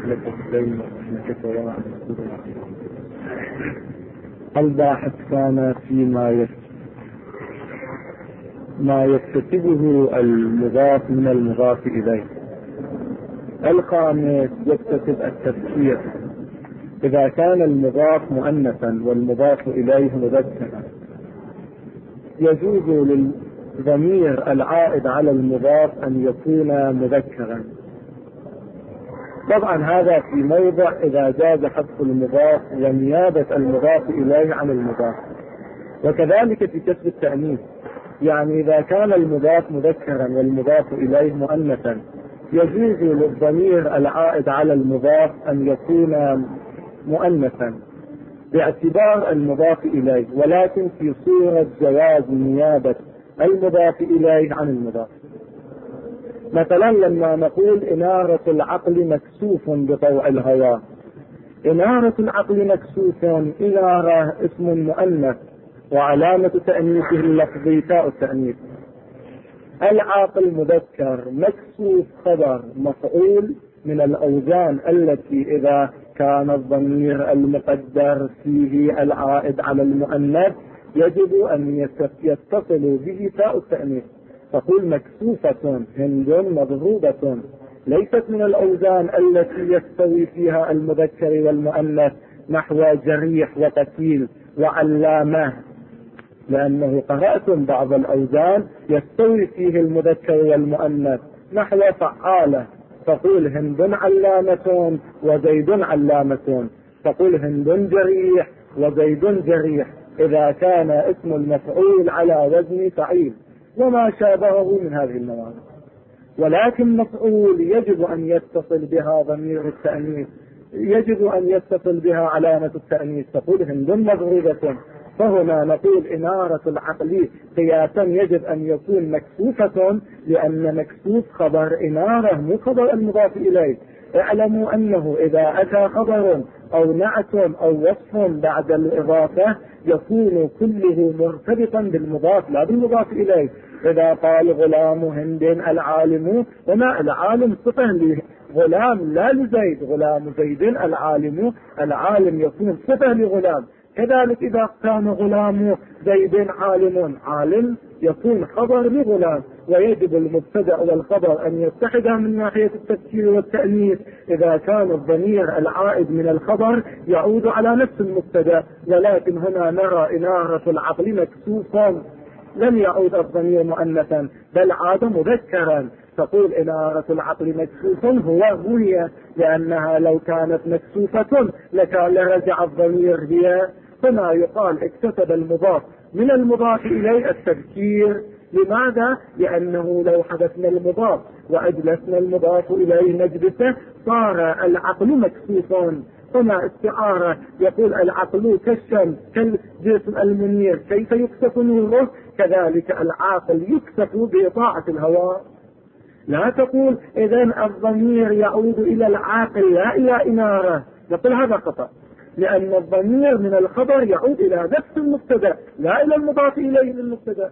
لك السلم الباحث كان فيما ما يكتسبه المضاف من المضاف إليه. الخامس يكتسب التذكير إذا كان المضاف مؤنثا والمضاف إليه مذكرا، يجوز للضمير العائد على المضاف أن يكون مذكرا. طبعا هذا في موضع إذا جاز حذف المضاف ونيابة المضاف إليه عن المضاف، وكذلك في كسب التأنيث، يعني إذا كان المضاف مذكرا والمضاف إليه مؤنثا يجوز للضمير العائد على المضاف أن يكون مؤنثا باعتبار المضاف إليه، ولكن في صورة جواز نيابة المضاف إليه عن المضاف. مثلا لما نقول إنارة العقل مكسوف بطوع الهوى، إنارة العقل مكسوف، إنارة اسم مؤنث وعلامة تأنيثه اللفظي تاء التأنيث. العاقل مذكر، مكسوف خبر مفعول من الأوزان التي إذا كان الضمير المقدر فيه العائد على المؤنث يجب أن يتصل به تاء التأنيث. تقول مكسوفة هند مضروبة، ليست من الأوزان التي يستوي فيها المذكر والمؤنث نحو جريح وقتيل وعلامة، لأنه قرأتم بعض الأوزان يستوي فيه المذكر والمؤنث نحو فعالة، تقول هند علامة وزيد علامة، تقول هند جريح وزيد جريح إذا كان اسم المفعول على وزن فعيل وما شابهه من هذه المواد. ولكن مفعول يجب أن يتصل بها ضمير التأنيث، يجب أن يتصل بها علامة التأنيث، تقول هند مضروبة، فهنا نقول إنارة العقل قياسا يجب أن يكون مكسوفة، لأن مكسوف خبر إنارة مو خبر المضاف إليه. اعلموا أنه إذا أتى خبر أو نعت أو وصف بعد الإضافة يكون كله مرتبطا بالمضاف لا بالمضاف إليه. إذا قال غلام هند العالم، وما العالم صفة لغلام لا لزيد، غلام زيد العالم، العالم يكون صفة لغلام. كذلك إذا كان غلام زيد عالم، عالم يكون خبر لغلام، ويجب المبتدأ والخبر أن يتحدا من ناحية التفسير والتأنيث إذا كان الضمير العائد من الخبر يعود على نفس المبتدأ. ولكن هنا نرى إنارة العقل مكسوفا، لم يعود الضمير مؤنثا بل عاد مذكرا، تقول إنارة العقل مكسوفا هو هي، لأنها لو كانت مكسوفة لكان لرجع الضمير هي. فما يقال اكتسب المضاف من المضاف إليه التذكير. لماذا؟ لأنه لو حدثنا المضاف وأجلسنا المضاف إليه مجلسه صار العقل مكسوفا. هنا استعارة، يقول العقل كالشمس كالجسم المنير كيف يكسف نوره، كذلك العاقل يكسف بإطاعة الهواء. لا تقول إذن الضمير يعود إلى العاقل لا إلى إنارة، نقول هذا خطأ، لأن الضمير من الخبر يعود إلى نفس المبتدأ لا إلى المضاف إليه للمبتدأ.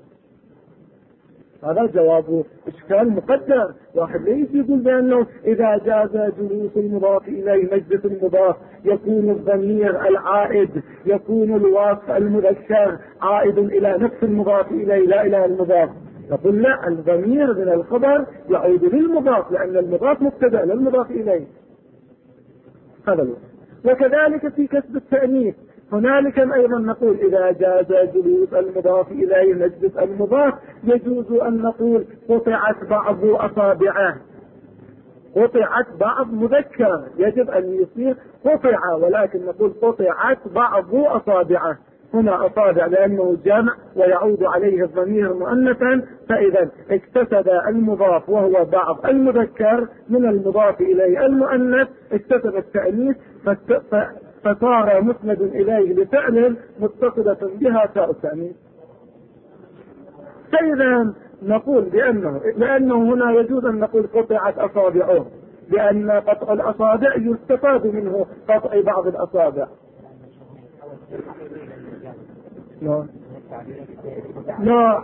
هذا جواب إشكال مقدر. واحد ليس يقول بأنه إذا جاز جلوس المضاف إليه مجلس المضاف يكون الضمير العائد، يكون الوصف المذكر عائد إلى نفس المضاف إليه لا إلى المضاف. نقول لا، الضمير من الخبر يعود للمضاف لأن المضاف مبتدأ للمضاف إليه. هذا الوصف. وكذلك في كسب التأنيث هنالك أيضا نقول إذا جاز جلوس المضاف إليه مجلس المضاف يجوز أن نقول قطعت بعض أصابعه، قطعت بعض مذكر يجب أن يصير قطع، ولكن نقول قطعت بعض أصابعه. هنا أصابع لأنه جمع ويعود عليه الضمير مؤنثا، فإذا اكتسب المضاف وهو بعض المذكر من المضاف إليه المؤنث، اكتسب التأنيث فصار مسند إليه بفعل متصلة بها تاء التأنيث. فإذا نقول لأنه هنا يجوز أن نقول قطعت أصابعه، لأن قطع الأصابع يستفاد منه قطع بعض الأصابع. لا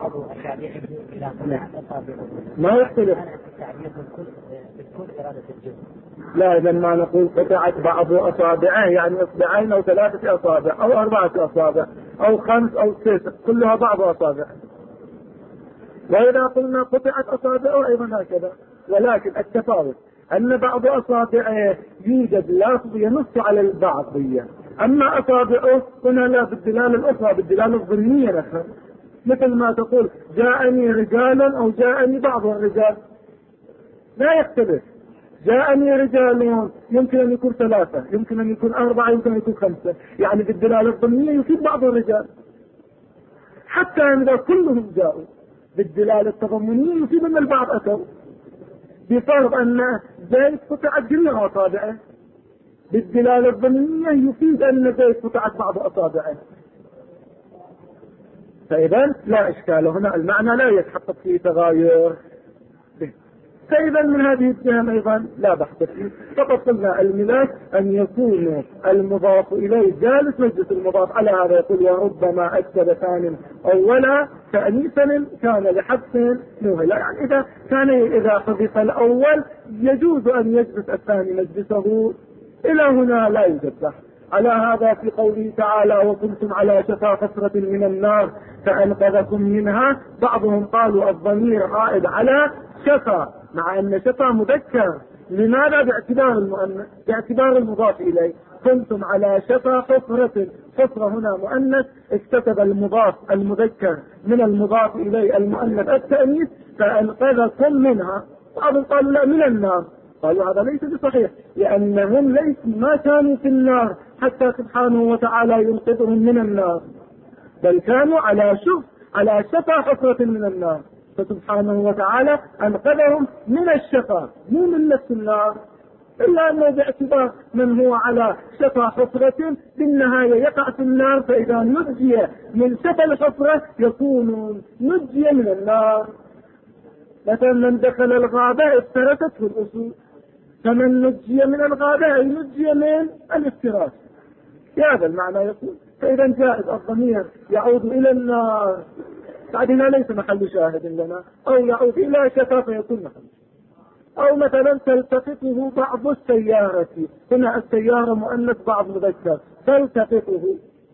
ما يختلف. لا، إذا ما نقول قطعت بعض أصابعه يعني إصبعين أو 3 أصابع أو 4 أصابع أو 5 أو 6 كلها بعض أصابع. وإذا قلنا قطعت أصابعه أيضا هكذا، ولكن التفاوت أن بعض أصابعه يوجد لفظ ينص على البعضية، أما أصابعه هنا لا بالدلالة الأخرى بالدلالة الضمنية نفسها، مثل ما تقول جاءني رجالا أو جاءني بعض الرجال، لا يختلف. جاءني رجال يمكن أن يكون 3 يمكن أن يكون 4 يمكن أن يكون 5، يعني بالدلالة الضمنية يفيد بعض الرجال. حتى إذا كلهم جاءوا بالدلالة التضمنية يفيد أن البعض أتوا، بفرض أن زيد قطعت جميع أصابعه، بالدلالة الضمنية يفيد أن زيد قطعت بعض أصابعه. فإذا لا إشكال هنا، المعنى لا يتحقق فيه تغاير. فإذا من هذه الجهة أيضا لا بحث فيه، فقد قلنا الملاك أن يكون المضاف إليه جالس مجلس المضاف، على هذا يقول وربما أكتب ثانٍ أولا تأنيثا كان لحذف نوه، يعني إذا حذف الأول يجوز أن يجلس الثاني مجلسه. إلى هنا لا يوجد بحث. على هذا في قوله تعالى وكنتم على شفا حفرة من النار فأنقذكم منها، بعضهم قالوا الضمير عائد على شفا، مع أن شفا مذكر. لماذا؟ باعتبار المؤنث، باعتبار المضاف إليه. كنتم على شفا حفرة، حفرة هنا مؤنث، اكتسب المضاف المذكر من المضاف إليه المؤنث التأنيث فأنقذكم منها. بعضهم قالوا لا من النار، قالوا هذا ليس بصحيح، لأنهم ما كانوا في النار حتى سبحانه وتعالى ينقذهم من النار، بل كانوا على شفا حفرة من النار، فسبحانه وتعالى أنقذهم من الشفا مو من نفس النار، إلا أنه باعتبار من هو على شفا حفرة بالنهاية يقع في النار، فإذا نجي من شفا الحفرة يكون نجي من النار. مثلا من دخل الغابة افترسته الأسود، فمن نجي من الغابة أي نجي من الافتراس، هذا المعنى يقول. فإذا جائز الضمير يعود إلى النار، بعدنا ليس محل شاهد لنا، أو يعود إلى شفا فيكون محل، أو مثلا تلتقطه بعض السيارة، هنا السيارة مؤنث بعض مذكر، تلتقطه،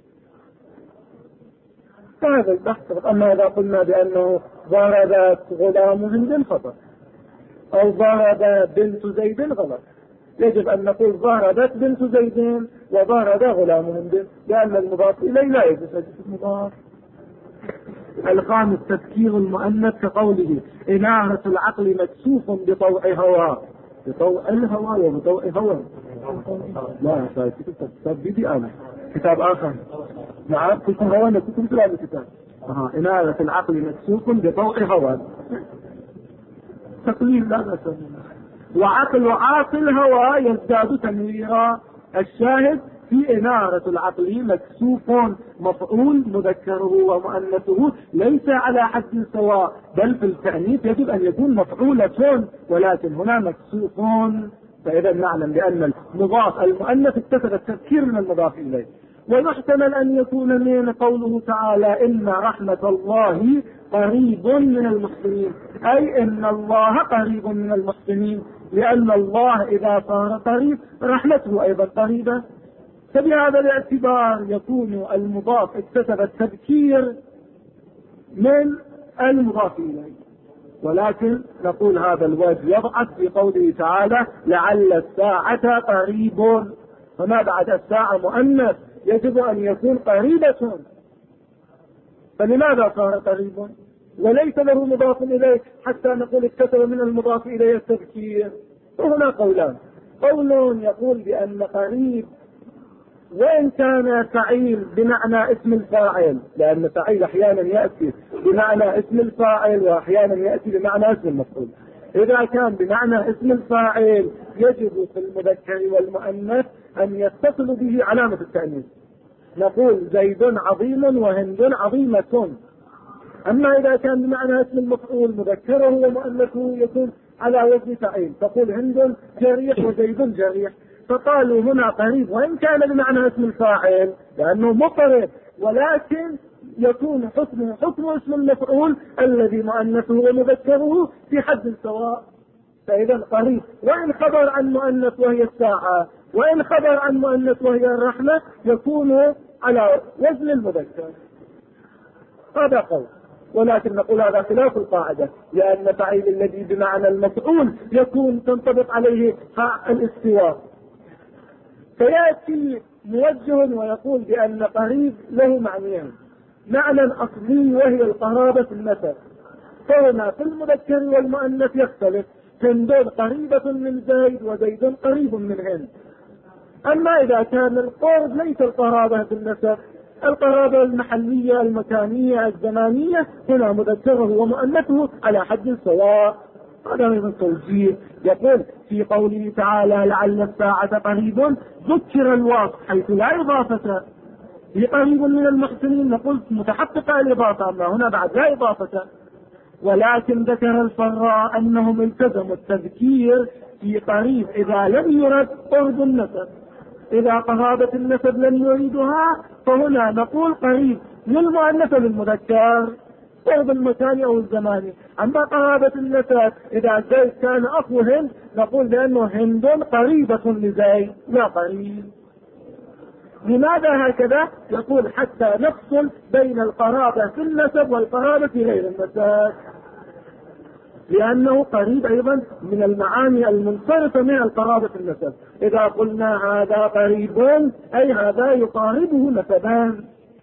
هذا البحث. أما إذا قلنا بأنه ضربت غلام هند خطأ، أو ضرب بنت زيد غلط، يجب أن نقول ضربت بنت زيد وضرب غلام هند، لأن المضاف إليه لا يجوز المضاف. الخامس تذكير المؤنث كقوله إنارة العقل مكسوف بطوع هوى، بطوع الهوى وبطوع هوى. لا كتاب بدي أنا كتاب آخر، نعم كتب هوى كتب سؤال الكتاب. إنارة العقل مكسوف بطوع هوى تقليل لا بأس. وعقل عاقل هوى يزداد تنويرا. الشاهد في إنارة العقل مكسوف مفعول مذكره ومؤنثه ليس على حد سواء، بل في التأنيث يجب أن يكون مفعولة، ولكن هنا مكسوف. فإذا نعلم بأن المضاف المؤنث اكتسب التذكير من المضاف إليه. ويحتمل أن يكون من قوله تعالى إن رحمة الله قريب من المحسنين، أي إن الله قريب من المحسنين، لأن الله إذا صار قريب رحمته أيضا قريبة. فبهذا الاعتبار يكون المضاف اكتسب التذكير من المضاف إليه. ولكن نقول هذا الوجه يضعف في قوله تعالى لعل الساعة قريب، فما بعد الساعة مؤنث يجب أن يكون قريبة، فلماذا صار قريب وليس له مضاف إليه حتى نقول اكتسب من المضاف إليه التذكير؟ وهنا قولان، قول يقول بأن قريب وإن كان فعيل بمعنى اسم الفاعل، لأن فعيل أحيانا يأتي بمعنى اسم الفاعل وأحيانا يأتي بمعنى اسم المفعول، إذا كان بمعنى اسم الفاعل يجب في المذكر والمؤنث أن يتصل به علامة التأنيث، نقول زيد عظيم وهند عظيمة. أما إذا كان بمعنى اسم المفعول مذكره ومؤنثه يكون على وزن فعيل، تقول هند جريح وزيد جريح. فقالوا هنا قريب وإن كان بمعنى اسم الفاعل لأنه مقرب، ولكن يكون حكمه حكم اسم المفعول الذي مؤنثه ومذكره في حد سواء. فإذا قريب وإن خبر عن مؤنث وهي الساعة، وإن خبر عن مؤنث وهي الرحمة، يكون على وزن المذكر. هذا قول، ولكن نقول هذا خلاف القاعدة، لأن فعيل الذي بمعنى المفعول يكون تنطبق عليه الاستواء. فيأتي موجه ويقول بأن قريب له معنيين: معنى أصلي وهي القرابة في النسب، فهنا في المذكر والمؤنث يختلف، هند قريبة من زيد وزيد قريب من هند. أما إذا كان القرب ليس القرابة في النسب، القرابة المحلية المكانية الزمانية، هنا مذكره ومؤنثه على حد سواء. هذا من التوجيه. يقول في قوله تعالى لعل الساعة قريب، ذكر الوصف حيث لا إضافة. في قريب من المحسنين نقول متحققة الإضافة، أما هنا بعد لا إضافة. ولكن ذكر الفراء أنهم التزموا التذكير في قريب إذا لم يرد قرب النسب. إذا قرابة النسب لم يريدها فهنا نقول قريب للمؤنث للمذكر، قرب المكان أو الزماني. أما قرابة النسب إذا زيد كان أخو هند نقول بأنه هند قريبة لزيد لا قريب. لماذا هكذا؟ يقول حتى نفصل بين القرابة في النسب والقرابة في غير النسب، لأنه قريب أيضا من المعاني المنصرفة من القرابة في النسب. إذا قلنا هذا قريب أي هذا يقاربه نسبان.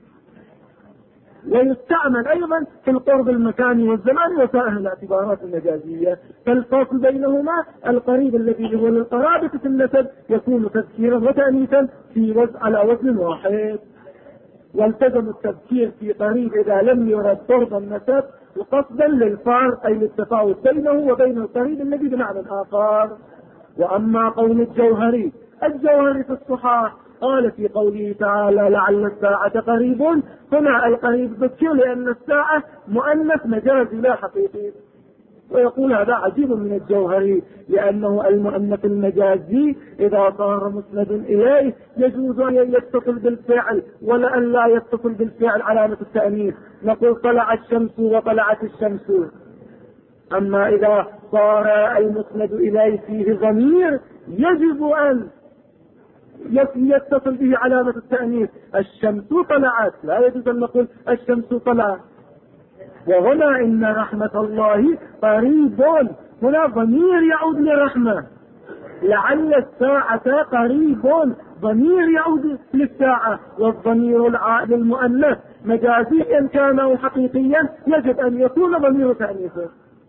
ويستعمل أيضا في القرب المكاني والزماني وسائر الاعتبارات المجازية. فالفاصل بينهما القريب الذي هو للقرابة في النسب يكون تذكيرا وتأنيثا في على وزن واحد. والتزم التذكير في قريب إذا لم يرد قرب النسب وقصدا للفارق أي للتفاوت بينه وبين القريب الذي بمعنى آخر. وأما قول الجوهري في الصحاح قال في قوله تعالى لعل الساعة قريب، هنا القريب ذكر لأن الساعة مؤنث مجازي لا حقيقي. ويقول هذا عجيب من الجوهري، لأنه المؤنث المجازي إذا صار مسند إليه يجوز أن يتصل بالفعل ولا أن لا يتصل بالفعل علامة التأنيث، نقول طلعت الشمس وطلعت الشمس. أما إذا صار المسند إليه فيه ضمير يجب أن يتصل به علامة التأنيث، الشمس طلعت، لا يجوز أن نقول الشمس طلعت. وهنا إن رحمة الله قريب، هنا ضمير يعود لرحمة. لعل الساعة قريب ضمير يعود للساعة، والضمير العائد المؤنث مجازيا كان أو حقيقيا يجب أن يكون ضمير تأنيثه.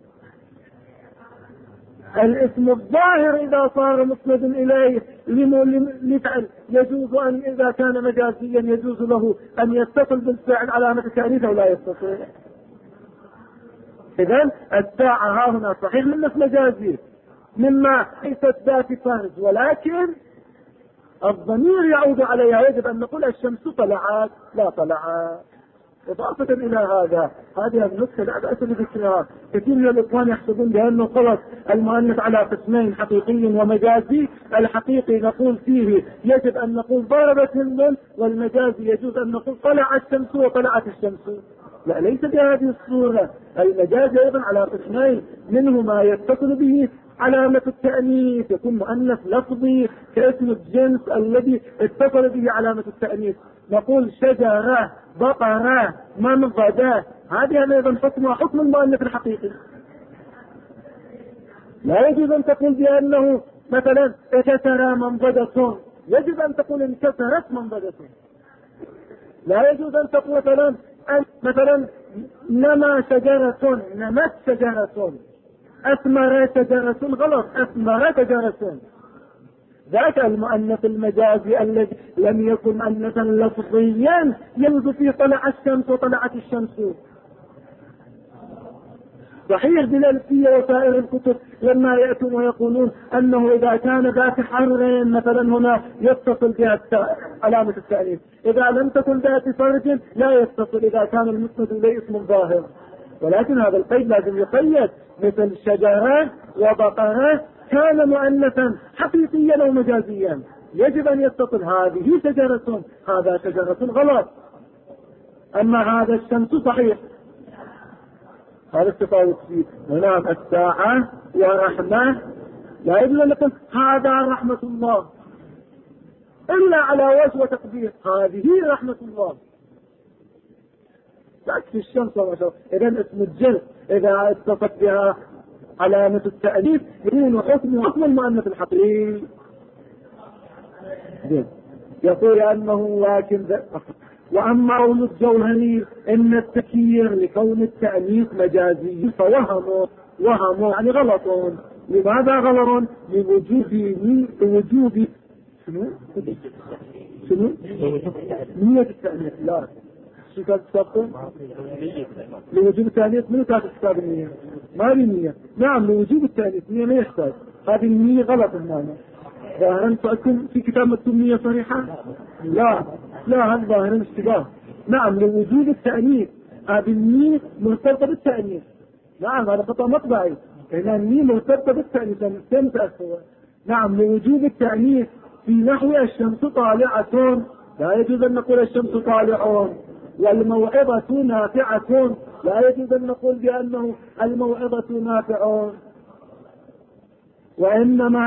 الاسم الظاهر إذا صار مسند إليه لفعل يجوز أن إذا كان مجازيا يجوز له أن يتصل بالفعل علامة التأنيث أو لا يتصل. إذن الساعة ها هنا صحيح من اسم مجازي مما ليست ذات فرج، ولكن الضمير يعود عليها، يجب أن نقول الشمس طلعت لا طلعت. إضافة إلى هذا هذه النسخة لا بأس بذكرها. كثير من الإخوان يحسبون بأنه خلص المؤنث على قسمين حقيقي ومجازي. الحقيقي نقول فيه يجب أن نقول ضربت هند، والمجازي يجوز أن نقول طلعت الشمس وطلعت الشمس. لا، ليس بهذه الصورة. المجاز أيضا على قسمين، منه ما يتصل به علامة التأنيث يكون مؤنث لفظي كاسم الجنس الذي اتصل به علامة التأنيث، نقول شجرة بقرة منضدة، هذه أيضا حكمها حكم المؤنث الحقيقي. لا يجوز أن تقول بأنه مثلا انكسر منضدة، يجب أن تقول انكسرت منضدة. لا يجوز أن تقول مثلا نما شجرة نمت شجرة، أثمر شجرة، غلط، أثمر شجرة. ذاك المؤنث المجازي الذي لم يكن مؤنثا لفظيا يلد فيه طلع الشمس وطلعت الشمس. صحيح بالألفية وسائر الكتب لما يأتون ويقولون أنه إذا كان ذات حرر مثلا هنا يتصل بها علامة التأنيث، إذا لم تكن ذات فرج لا يتصل إذا كان المسند إليه اسم ظاهر. ولكن هذا القيد لازم يقيد، مثل شجرة وبقرة كان مؤنثا حقيقيا أو مجازيا يجب أن يتصل هذه شجرة هذا شجرة، غلط. أما هذا الشمس صحيح، هذا التفاوت فيه. ونعم الساعة ورحمة لا يجوز أن نقول هذا رحمة الله إلا على وجه وتقدير هذه رحمة الله، تكفي الشمس وما شاء الله. إذن اسم الجنس إذا اتصفت بها علامة التأليف يكون حكم المؤنث الحقيقي. يقول أنه لكن وأما قول الجوهري إن التكيير لكون التأنيث مجازي فوهموا يعني غلط. لماذا غلط؟ لوجود شنو؟ نية التأنيث. لا شو كانت كتابكم؟ لوجود التأنيث من كانت كتاب النية؟ ما لي نية. نعم لوجود التأنيث نية ما يحتاج. هذه النية غلط هنا. ظاهرا فأكون في كتاب مكتوب نية صريحة؟ لا هذا ظاهرا اشتباه. نعم لوجود التأنيث هذه النية مرتبطة بالتأنيث. نعم هذا خطأ مطبعي. هنا النية مرتبطة بالتأنيث كم تأثر. نعم لوجود التأنيث في نحو الشمس طالعة لا يجوز أن نقول الشمس طالعون، والموعظة نافعة لا يجوز أن نقول بأنه الموعظة نافعون. وإنما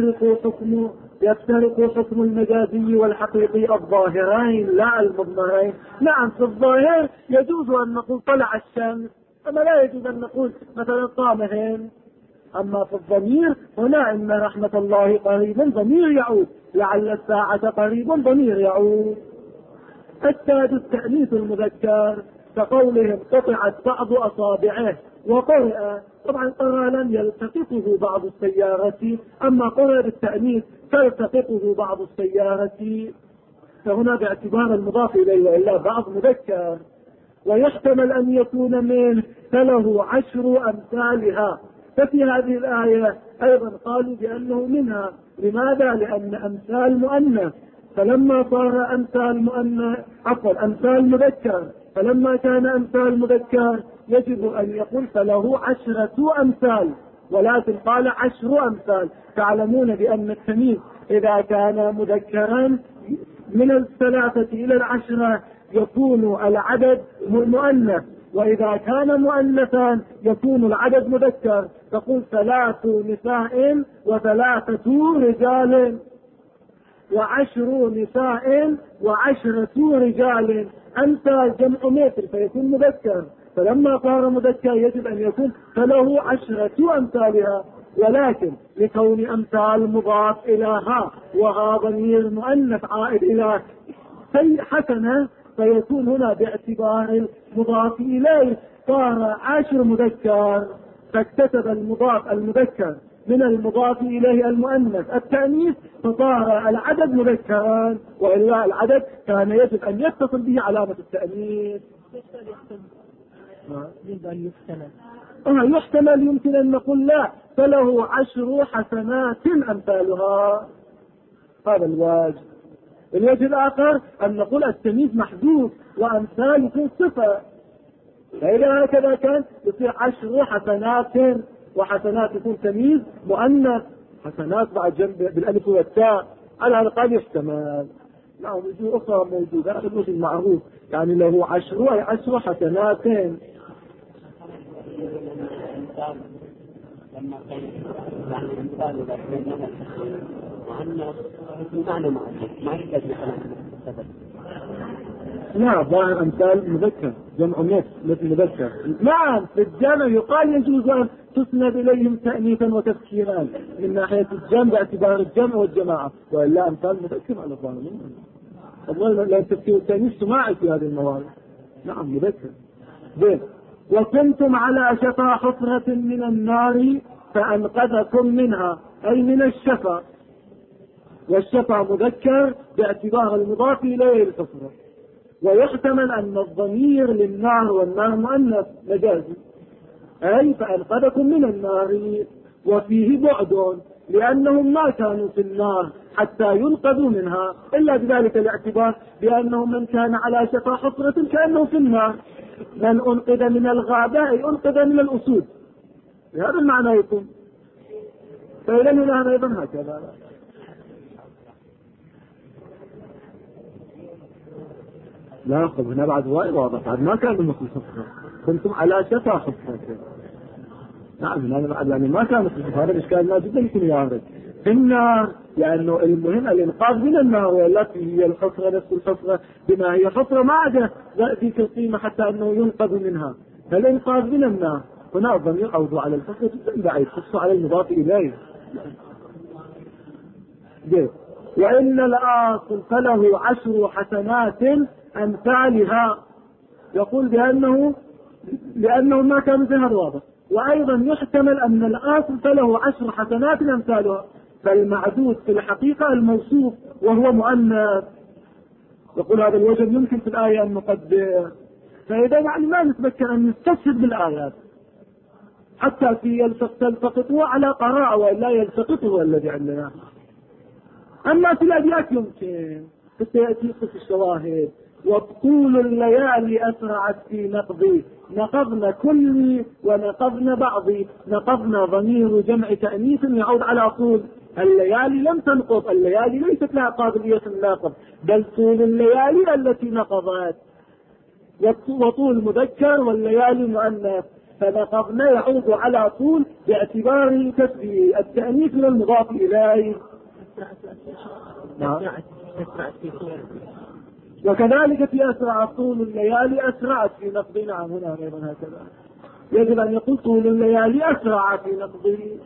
يفترق حكم المجازي والحقيقي الظاهرين لا المضمرين. نعم في الظاهر يجوز أن نقول طلع الشمس، أما لا يجوز أن نقول مثلا طامهن. أما في الضمير هنا إن رحمة الله قريب ضمير يعود، لعل الساعة قريب ضمير يعود. الثالث التأنيث المذكر كقولهم قطعت بعض أصابعه وقرأ. طبعا قرأ لم يلتقطه بعض السيارة، أما قرأ بالتأنيث تلتقطه بعض السيارة، فهنا باعتبار المضاف إليه وإلا بعض مذكر. ويحتمل أن يكون منه فله 10 أمثالها. ففي هذه الآية أيضا قالوا بأنه منها. لماذا؟ لأن أمثال مؤنث، فلما صار أمثال مذكر، فلما كان أمثال مذكر يجب أن يقول فله 10 أمثال، ولكن قال 10 أمثال. تعلمون بأن التمييز إذا كان مذكرا من 3 إلى 10 يكون العدد مؤنث، وإذا كان مؤنثا يكون العدد مذكر. تقول 3 نساء و3 رجال، و10 نساء و10 رجال. أمثال جمع متر فيكون مذكر، فلما صار مذكر يجب أن يكون فله 10 أمثالها. ولكن لكون أمثال مضاف إلى ها وها ضمير مؤنث عائد إلى حسنة، فيكون هنا باعتبار المضاف إليه صار 10 مذكر، فاكتسب المذكر من المضاف إليه المؤنث التأنيث، فصار العدد مذكرا، وإلا العدد كان يجب أن يتصل به علامة التأنيث. يحتمل يمكن أن نقول لا فله 10 حسنات أمثالها. هذا الوجه الآخر أن نقول التمييز محذوف وأمثال يكون صفة، فإذا هكذا كان يصير 10 حسنات، وحسنات يكون تمييز مؤنث، حسنات بعد جنب بالألف والتاء. على الأقل يحتمل. نعم وجوه أخرى موجودة. هذا الوجه المعروف يعني له 10 أي 10 حسنات. لما كان يعني الإنسان إذا كان وأن معنى ما يحتاج مثلا. نعم ظاهر أمثال مذكر جمع مثل مذكر. نعم في الجمع يقال يجوز أن تسند إليهم تأنيثا وتذكيرا من ناحية الجمع باعتبار الجمع والجماعة، وإلا أمثال مذكر على الظاهر. والله لا التذكير والتأنيث سماعي في هذه الموارد. نعم مذكر. وكنتم على شفا حفرة من النار فأنقذكم منها، أي من الشفا، والشفا مذكر باعتبار المضاف إليه الحفرة. ويحتمل أن الضمير للنار والنار مؤنث مجازي، أي فأنقذكم من النار. وفيه بعد لأنهم ما كانوا في النار حتى ينقذوا منها، إلا بذلك الاعتبار بأنهم من كان على شفا حفرة كأنه في النار. من أنقذ من الغابة أي أنقذ من الأسود، بهذا المعنى يكون. فإذا هنا أيضا هكذا. لا خب هنا بعد وايد واضح، بعد ما كان مثل الحفرة، كنتم على شفا حفرة. نعم هنا بعد يعني ما كان مثل الحفرة. هذا الإشكال ما جدا يكون يارد في النار، لأنه المهم الإنقاذ من النار، والتي هي الحفرة نفس الحفرة بما هي حفرة ما عدا ذيك القيمة حتى أنه ينقذ منها. فالإنقاذ من النار هنا الضمير عوضوا على الحفرة جدا بعيد، خصوا على المضاف إليه. وإن الآخر فله 10 حسنات أمثالها، يقول لأنه ما كان مثل هذا واضح. وأيضا يحتمل أن الآخر فله 10 حسنات أمثالها، فالمعدود في الحقيقة الموصوف وهو مؤنث. يقول هذا الوجه يمكن في الآية أن نقدر، فإذا يعني ما نتذكر أن نستشهد بالآيات حتى في تلتقطه على قراءة، وإلا يلتقطه الذي عندنا. أما في الأبيات يمكن سيأتي في الشواهد. وطول الليالي أسرعت في نقضي، نقضنا كلي ونقضنا بعضي. نقضنا ضمير جمع تأنيث يعود على طول. الليالي لم تنقض، الليالي ليست لها قابلية الناقض، بل طول الليالي التي نقضت. وطول مذكر والليالي مؤنث، فنقضنا يعود على طول باعتبار كسب التأنيث من المضاف إليه. وكذلك في أسرع طول الليالي أسرعت في نقضي. نعم هنا أيضا هكذا يجب أن يقول طول الليالي أسرع في نقضي.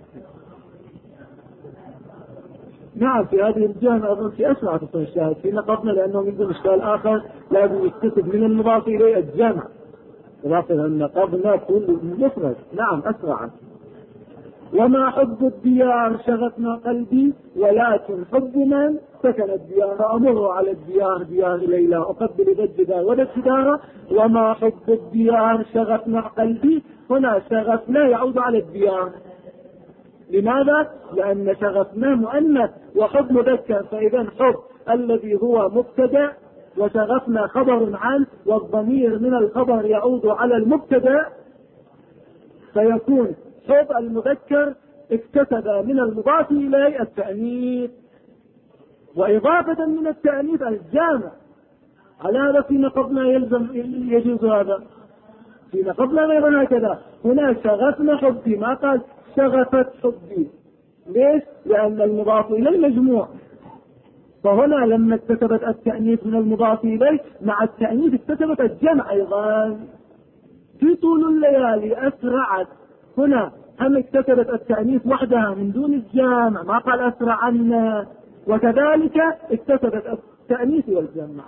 نعم في هذه الجهة أظن في أسرع تصل الشاهد في نقضنا، لأنه من ذو إشكال آخر لازم يكتسب من المضاف إليه الجمع، إضافة أن نقضنا كل مفرد. نعم أسرعت. وما حب الديار شغفنا قلبي، ولكن حب من سكن الديار. أمر على الديار ديار ليلى أقبل ضد ولا الدار. وما حب الديار شغفنا قلبي، هنا شغفنا يعود على الديار. لماذا؟ لأن شغفنا مؤنث وحب مذكر، فإذا حب الذي هو مبتدأ وشغفنا خبر عنه، والضمير من الخبر يعود على المبتدأ، فيكون حب المذكر اكتسب من المضاف إليه التأنيث، وإضافة من التأنيث الجامع. على هذا في نقضنا يجوز هذا، في نقضنا غير هكذا. هنا شغفنا حبي، ما قال شغفت حبي. ليش؟ لأن المضاف إليه مجموع، فهنا لما اكتسبت التأنيث من المضاف إليه مع التأنيث اكتسبت الجمع أيضا. في طول الليالي أسرعت، هنا هم اكتسبت التأنيث وحدها من دون الجمع، ما قال أسرعنا. وكذلك اكتسبت التأنيث والجمع.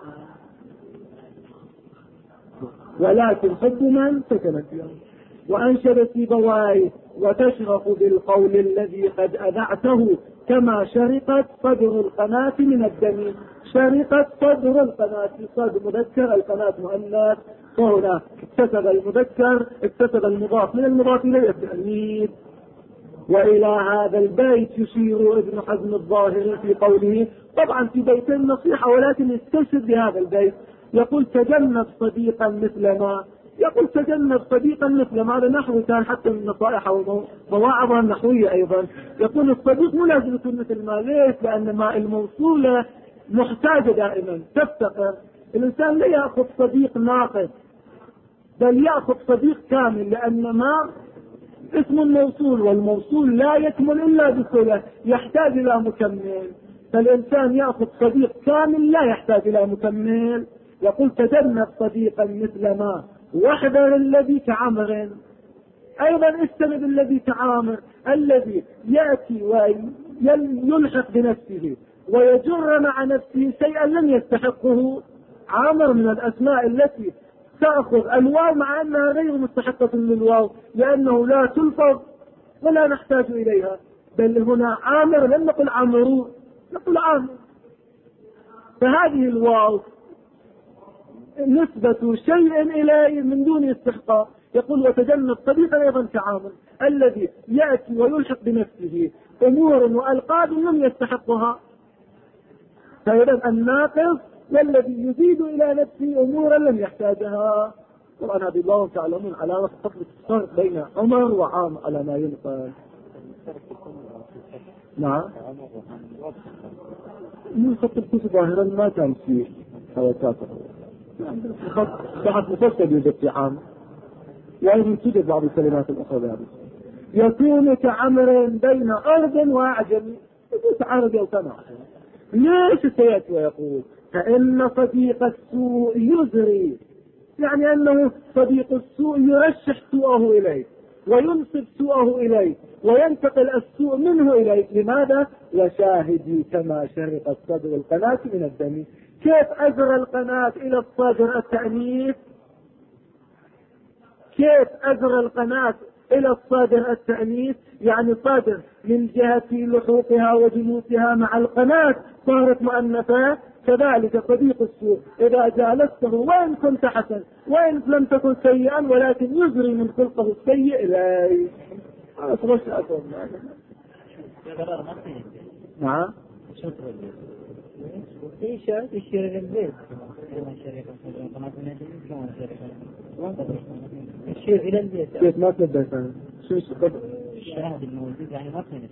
ولكن حب من سكن الديار. وأنشد سيبويه وتشرف بالقول الذي قد أذعته، كما شرقت صدر القناة من الدم. شرقت صدر القناة، صدر مذكر القناة مؤنث، وهنا اكتسب المذكر اكتسب المضاف من المضاف إليه التأنيث. وإلى هذا البيت يشير ابن حزم الظاهري في قوله، طبعا في بيتين نصيحة ولكن يستشهد بهذا البيت. يقول تجنب صديقا مثل ما، يقول تجنب صديقا مثل ما، هذا نحو كان حتى من النصائح ومواعظها النحوية أيضا. يقول الصديق مو لازم يكون مثل ما. ليش؟ لأن ما الموصولة محتاجة دائما تفتقر. الإنسان لا يأخذ صديق ناقص، بل يأخذ صديق كامل، لأن ما اسم الموصول، والموصول لا يكمل إلا بصلة، يحتاج إلى مكمل. فالإنسان يأخذ صديق كامل لا يحتاج إلى مكمل. يقول تجنب صديقا مثل ما، واحذر الذي كعمر. أيضا استند الذي كعامر، الذي يأتي ويلحق بنفسه ويجر مع نفسه شيئا لم يستحقه. عامر من الأسماء التي تأخذ الواو مع أنها غير مستحقة للواو، لأنه لا تلفظ ولا نحتاج إليها. بل هنا عامر لم نقل عمرو، نقول عامر. فهذه الواو نسبة شيء إليه من دون استحقاق. يقول وتجنب صديقا أيضا كعامر، الذي يأتي ويلحق بنفسه أمور وألقاب لم يستحقها. فإذا الناقص والذي يزيد إلى نفسه أمورا لم يحتاجها. طبعا هذه الله تعلمون علامة فصل الفرق بين عمر وعام على ما ينقل. نعم من خط الكتب ظاهرا ما كان فيه حركات. خط مفصل يوجد عام، وأيضا توجد بعض الكلمات الأخرى ذلك. يكون كعمر بين أرض وأعجم، يقول عربي أو كما. ليش سيأتي ويقول فإن صديق السوء يزري، يعني أنه صديق السوء يرشح سوءه إليه وينسب سوءه إليه وينتقل السوء منه إليه. لماذا؟ وشاهدي كما شرق الصدر القناة من الدم. كيف أجرى القناة إلى الصدر التأنيث؟ كيف أجرى القناة إلى الصدر التأنيث؟ يعني صدر من جهة لحوقها وجلوسها مع القناة صارت مؤنثة. كذلك صديق السوء إذا جالسته وإن كنت حسن وإن لم تكن سيئا ولكن يجري من خلقه السيء إليه. نعم. يشير للبيت يشير إلى البيت. كيف ما تبدأ ثاني؟ شو الشاهد الموجود يعني ما كان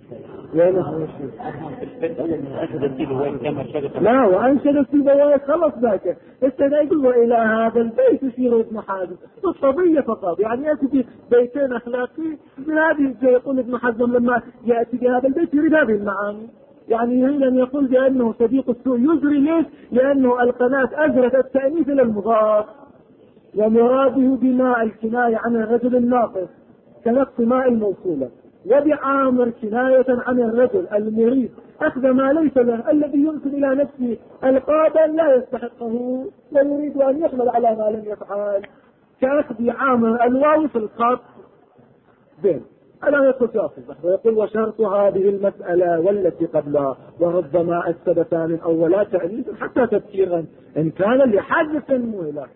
لا وأنشد السيبويه خلص ذاك استدعيته إلى هذا البيت يشير ابن حزم الصبية فقط. يعني يأتي في بيتين أخلاقي من هذه يقول ابن حزم لما يأتي بهذا البيت يريد هذه المعاني. يعني يريد أن يقول بأنه صديق السوء يجري. ليش؟ لأنه القناة أجرت التأنيث إلى المضاف، ومراده بماء الكناية عن الرجل الناقص كنقص ماء الموصولة، وبعامر كناية عن الرجل المريد أخذ ما ليس له الذي ينسب إلى نفسه القابل لا يستحقه ويريد أن يحمل على ما لم يفعل، كأخذ عامر الواو في الخط بين. ألا يقول ويقول وشرط هذه المسألة والتي قبلها وربما أكسبتا من أولا تأنيث حتى تفكيرا إن كان لحدث مهلا.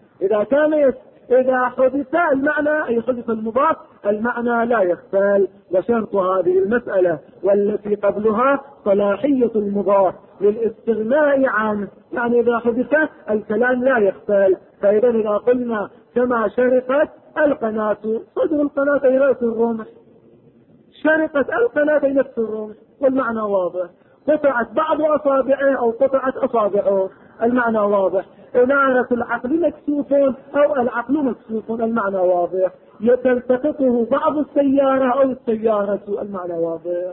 إذا حدث المعنى أي حدث المضاف المعنى لا يختل. وشرط هذه المسألة والتي قبلها صلاحية المضاف للاستغناء عنه، يعني إذا حدث الكلام لا يختل. فإذا إذا قلنا كما شرقت القناة صدر القناة إلى رأس الرمح، شرقت القناة نفس الرمح والمعنى واضح. قطعت بعض أصابعه أو قطعت أصابعه المعنى واضح. إنارة العقل مكسوف أو العقل مكسوف المعنى واضح. يتلتقطه بعض السيارة أو السيارة المعنى واضح.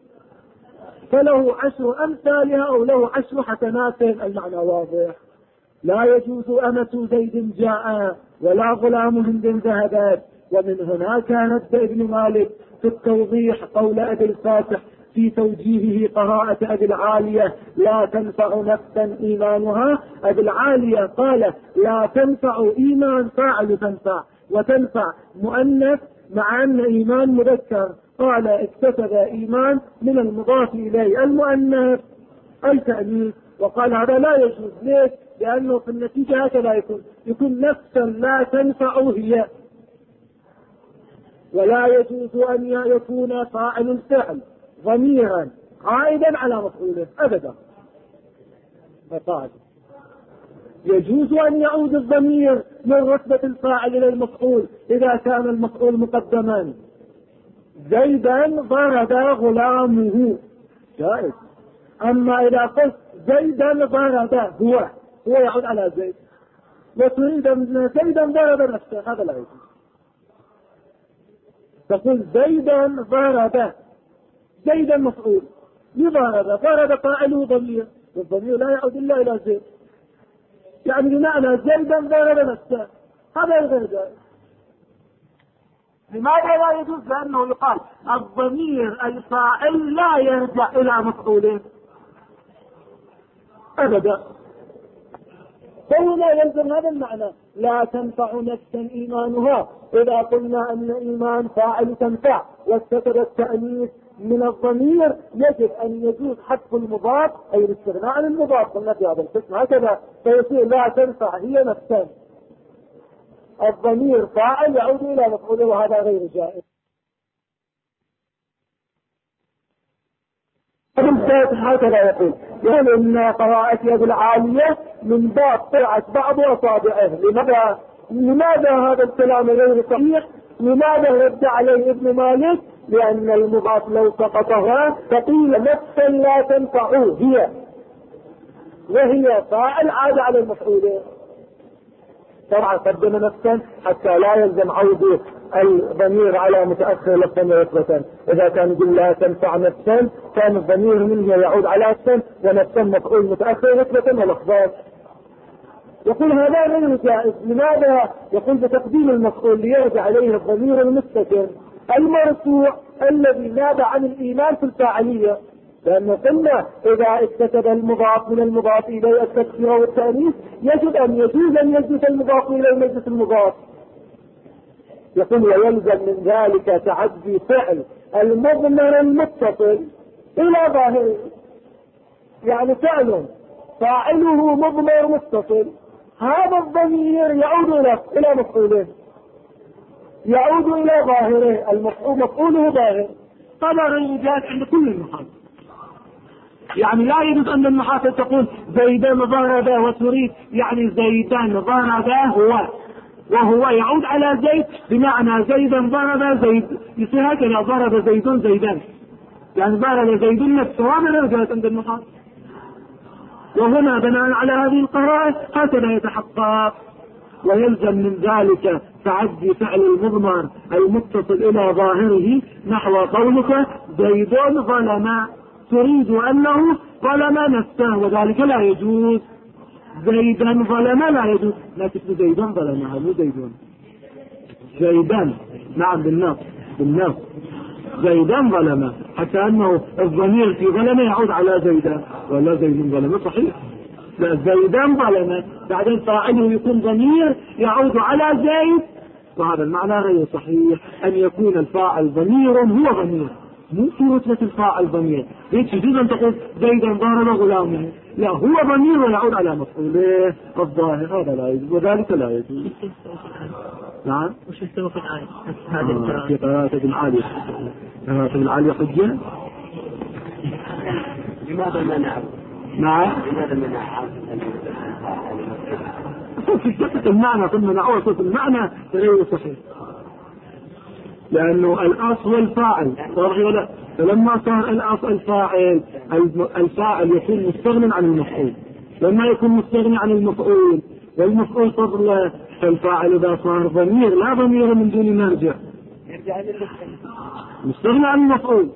فله 10 أمثالها أو له 10 حسنات المعنى واضح. لا يجوز أمة زيد جاء ولا غلام هند ذهبت. ومن هنا كانت ابن مالك في التوضيح قول أبي الفاتح في توجيهه قراءة أبي العالية لا تنفع نفسا إيمانها. أبي العالية قال لا تنفع إيمان فاعل تنفع وتنفع مؤنث مع أن إيمان مذكر. قال اكتسب إيمان من المضاف إليه المؤنث التأنيث. وقال هذا لا يجوز. ليش؟ لأنه في النتيجة هكذا يكون نفسا لا تنفع هي. ولا يجوز أن يكون فاعل الفعل ضميرا عائدا على مفعوله أبدا. فقال يجوز أن يعود الضمير من رتبة الفاعل إلى المفعول إذا كان المفعول مقدما. زيدا ضرب غلامه جائز. أما إذا قلت زيدا ضرب هو يعود على زيد وتريد أن زيدا ضرب نفسه هذا لا يجوز. تقول زيدا ضرب، زيدا مفعول ضرب فاعله ضمير والضمير لا يعود إلا إلى زيد، يعني بمعنى زيدا ضرب نفسه هذا غير جائز. لماذا لا يجوز؟ لأنه يقال الضمير الفاعل لا يرجع إلى مفعوله أبدا. فهنا يلزم هذا المعنى لا تنفع نفسا إيمانها. إذا قلنا أن إيمان فاعل تنفع واستتر التأنيث من الضمير يجب أن يجوز حذف المضاف أي الاستغناء عن المضاف. قلنا في هذا القسم هكذا فيصير لا تنفع هي نفسا الضمير فاعل يعود إلى مفعوله وهذا غير جائز. هكذا يقول إن قراءة أبي العالية من باب طلعت بعض أصابعه. لماذا هذا الكلام غير صحيح؟ لماذا رد عليه ابن مالك؟ لأن المضاف لو سقطها فقيل نفسا لا تنفع هي وهي فاعل عاد على المفعول. طبعا قدم نفسا حتى لا يلزم عود الضمير على متأخر لفظا ورتبة. إذا كان يقول لا تنفع نفسا كان الضمير منه يعود على نفسا، ونفسا مفعول متأخر رتبة ولفظات. يقول هذا غير جائز. لماذا؟ يقول بتقديم المفعول ليرجع عليه الضمير المستتر المرفوع الذي ناب عن الإيمان في الفاعلية، لأنه قلنا إذا اكتسب المضاف من المضاف إليه التكسير والتأنيث يجب أن يجوز أن يجلس المضاف إليه مجلس المضاف. يقول ويلزم من ذلك تعدي فعل المضمر المتصل إلى ظاهره، يعني فعل فاعله مضمر متصل، هذا الضمير يعود إلى مفعوله، يعود إلى ظاهره، المفعول مفعوله ظاهر. هذا غير جائز عند كل النحاة. يعني لا يجوز أن النحاة تقول زيدان ضرب وتريد يعني زيدان ضرب هو، وهو يعود على زيد بمعنى زيدا ضرب زيد، يصير هكذا ضرب زيدون زيدان، يعني ضرب زيد نفسه، وهذا لا يجوز عند النحاة. وهنا بناء على هذه القرائن هكذا يتحقق. ويلزم من ذلك تعدي فعل المضمر المتصل إلى ظاهره، نحو قولك زيد ظلم، تريد أنه ظلم نفسه، وذلك لا يجوز. زيدا ظلم لا يجوز، لا تكتب زيدا ظلم، هذا زيدون زيدا، نعم بالنص زيدا ظلم، حتى أنه الضمير في ظلم يعود على زيدا، ولا زيد ظلم صحيح، لا زيدا ظلم بعدين فاعله يكون ضمير يعود على زيد، وهذا المعنى غير صحيح. أن يكون الفاعل ضمير هو ضمير، مو في رتبة الفاعل ضمير. ليش يجوز أن تقول زيدا ضرب غلامه؟ لا، هو ضمير ويعود على مفعوله الظاهر، هذا لا يجوز، وذلك لا يجوز. نعم. وش السبب في الآية؟ في قراءة ابن عالية، قراءة ابن عالية حجة. لماذا منع؟ نعم. لماذا منع؟ في دقة المعنى، ثم نعوه صوت المعنى غير صحيح، لأنه الأصل الفاعل ولا، فلما صار الأصل الفاعل يكون مستغنى عن المفعول، لما يكون مستغنى عن المفعول والمفعول فضله، فالفاعل إذا صار ضمير لا ضمير من دون مرجع، مستغنى عن المفعول.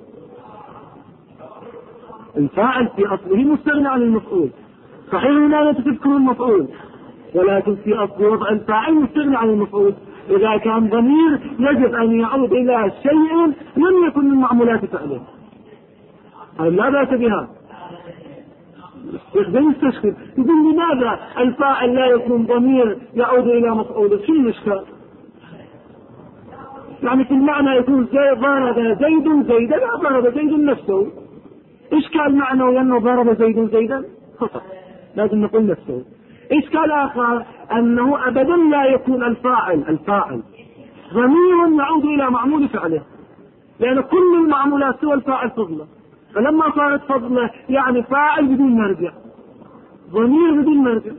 الفاعل في أصله مستغنى عن المفعول، صحيح لا تذكر المفعول، ولكن في أصل وضع الفاعل مستغنى عن المفعول. إذا كان ضمير يجب أن يعود إلى شيء لم يكن من معمولات فعله، لا بأس بها. يستشكل يقول لماذا الفاعل لا يكون ضمير يعود إلى مفعوله؟ شو المشكلة؟ يعني في المعنى يكون ضرب زيد زيدا، لا ضرب زيد نفسه. إشكال معنى أنه ضرب زيد زيدا خطأ، لازم نقول نفسه. إشكال آخر أنه أبدا لا يكون الفاعل ضمير يعود إلى معمول فعله، لأن كل المعمولات سوى الفاعل فضله، فلما صارت فضله يعني فاعل بدون مرجع، ضمير بدون مرجع.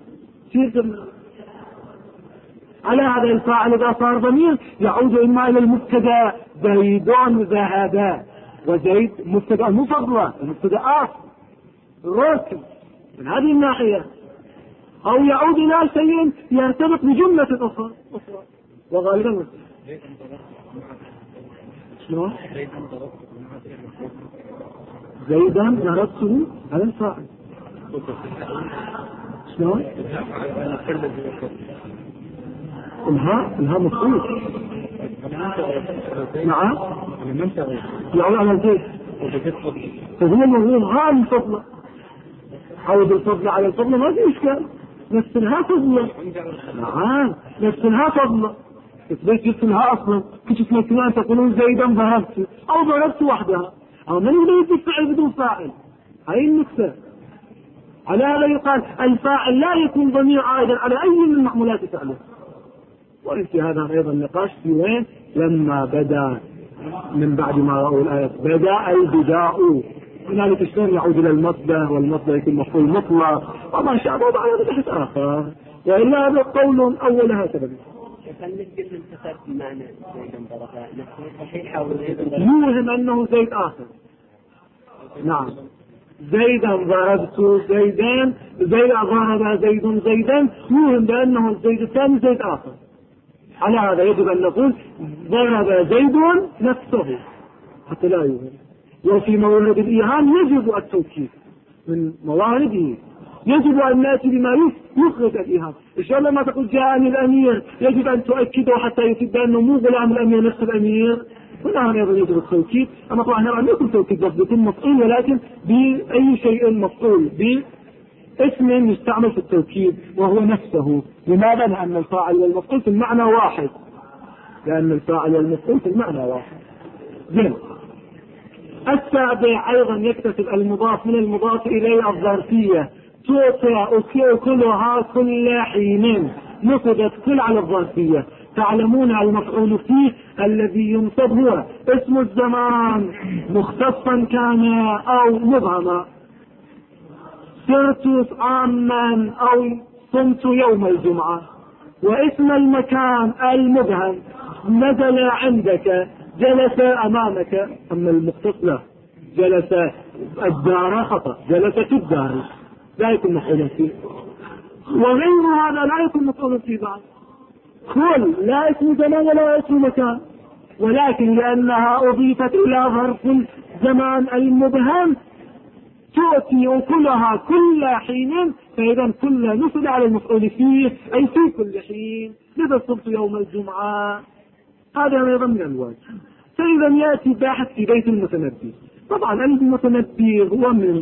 على هذا الفاعل إذا صار ضمير يعود إما إلى المبتدأ زيدون ذهبا، وزيد مبتدأ مفضلة، المبتدأ راكب من هذه الناحية، أو يعود إلى شيء يرتبط بجملة أخرى. وغالبا شنو؟ زيدا ضربته على الفاعل. شنو؟ الها مفعول. نعم. يعود على زيد، فهو الوضوء غالي فضله، حول الفضل على الفضل ما في إشكال، نفس الها فضله. نعم نفس الها فضله، ليش جبت الها أصلا؟ كيف اسمك تقولون زيدا ضربت أو ضربت وحدها، أو من يريد الفعل بدون فاعل، هاي النكتة. على هذا يقال الفاعل لا يكون ضمير عائدا على أي من معمولات فعله. وفي هذا أيضا نقاش في وين لما بدأ من بعد ما رأوا الآية بدأ البداء، هنالك شلون يعود إلى المصدر، والمصدر يكون مفعول مطلق وما شابه على بحث آخر، وإلا هذا قول أول هكذا. يوهم أنه زيد آخر. نعم زيدا ضربت زيدا، ضرب زيد زيدا، يوهم بأنه الزيد الثاني زيد آخر. على هذا يجب أن نقول ضرب زيد نفسه حتى لا يوهم. وفي مورد الإيهام يجب التوكيد من موارده، يجب أن نأتي بما يخرج الإيهام. إن شاء الله ما تقول جاءني الأمير، يجب أن تؤكده حتى يفيد بأنه مو غلام الأمير نفس الأمير. هنا أيضا يجب التوكيد. أما طبعا لم يكن توكيد لفظ يكون مفعول، ولكن بأي شيء مفعول باسم يستعمل في التوكيد وهو نفسه. لماذا؟ لأن الفاعل والمفعول في المعنى واحد. زين. السابع أيضا يكتسب المضاف من المضاف إليه الظرفية. تعطى كلها كل حين، نصبت كل على الظرفية. تعلمون المفعول فيه الذي ينصب هو اسم الزمان مختصا كان أو مبهما. سرت عاما أو صمت يوم الجمعة. واسم المكان المبهم نزل عندك، جلس أمامك. أما المختص لا، جلس الدار خطأ، جلس في الدار لا يكون مفعولا فيه. وغير هذا لا يكون مفعولا فيه بعد. كل لا اسم زمان ولا اسم مكان، ولكن لأنها أضيفت إلى ظرف الزمان المبهم تؤتي كلها كل حين، فإذا كل نصب على المفعول فيه أي في كل حين. لذا صرت يوم الجمعة. هذا أيضا من الواجب. فإذا يأتي باحث في بيت المتنبي. طبعا المتنبي هو من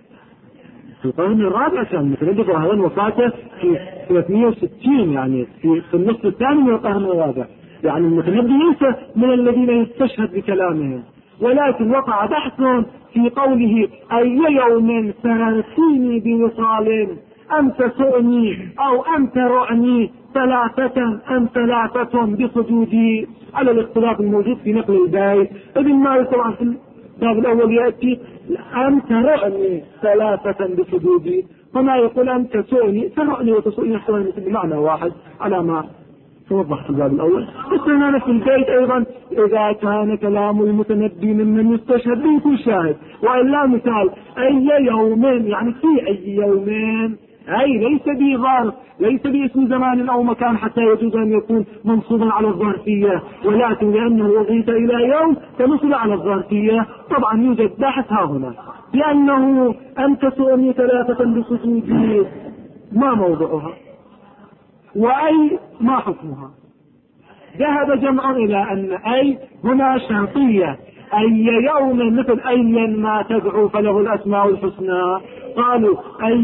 القرن الرابع، كان المتنبي ظهران وفاته في 360، يعني في النصف الثاني من القرن الرابع. يعني المتنبي ليس من الذين يستشهد بكلامهم، ولكن وقع بحث في قوله أي يوم سررتيني بوصال أم تسؤني أو أم ترعني ثلاثة أم ثلاثة بصدودي، على الاختلاف الموجود في نقل البيت. ابن مالك طبعا في الباب الأول يأتي أم ترعني ثلاثة بصدودي، فما يقول أم تسؤني، ترعني وتسؤني يحتمل بمعنى واحد على ما توضح في الباب الأول. مثلنا في البيت أيضا إذا كان كلام المتنبي ممن يستشهد به كل شاهد، وإلا مثال أي يوم، يعني في أي يومين، أي ليس بظرف، ليس باسم زمان أو مكان حتى يجوز أن يكون منصوبا على الظرفية، ولكن لأنه أضيف إلى يوم فنصب على الظرفية. طبعا يوجد بحث ها هنا، لأنه أن تسؤني ثلاثة بصدودي ما موضعها، وأي ما حكمها. ذهب جمع إلى أن أي هنا شرطية، أي يوم مثل أي ما تدعو فله الأسماء الحسنى. قالوا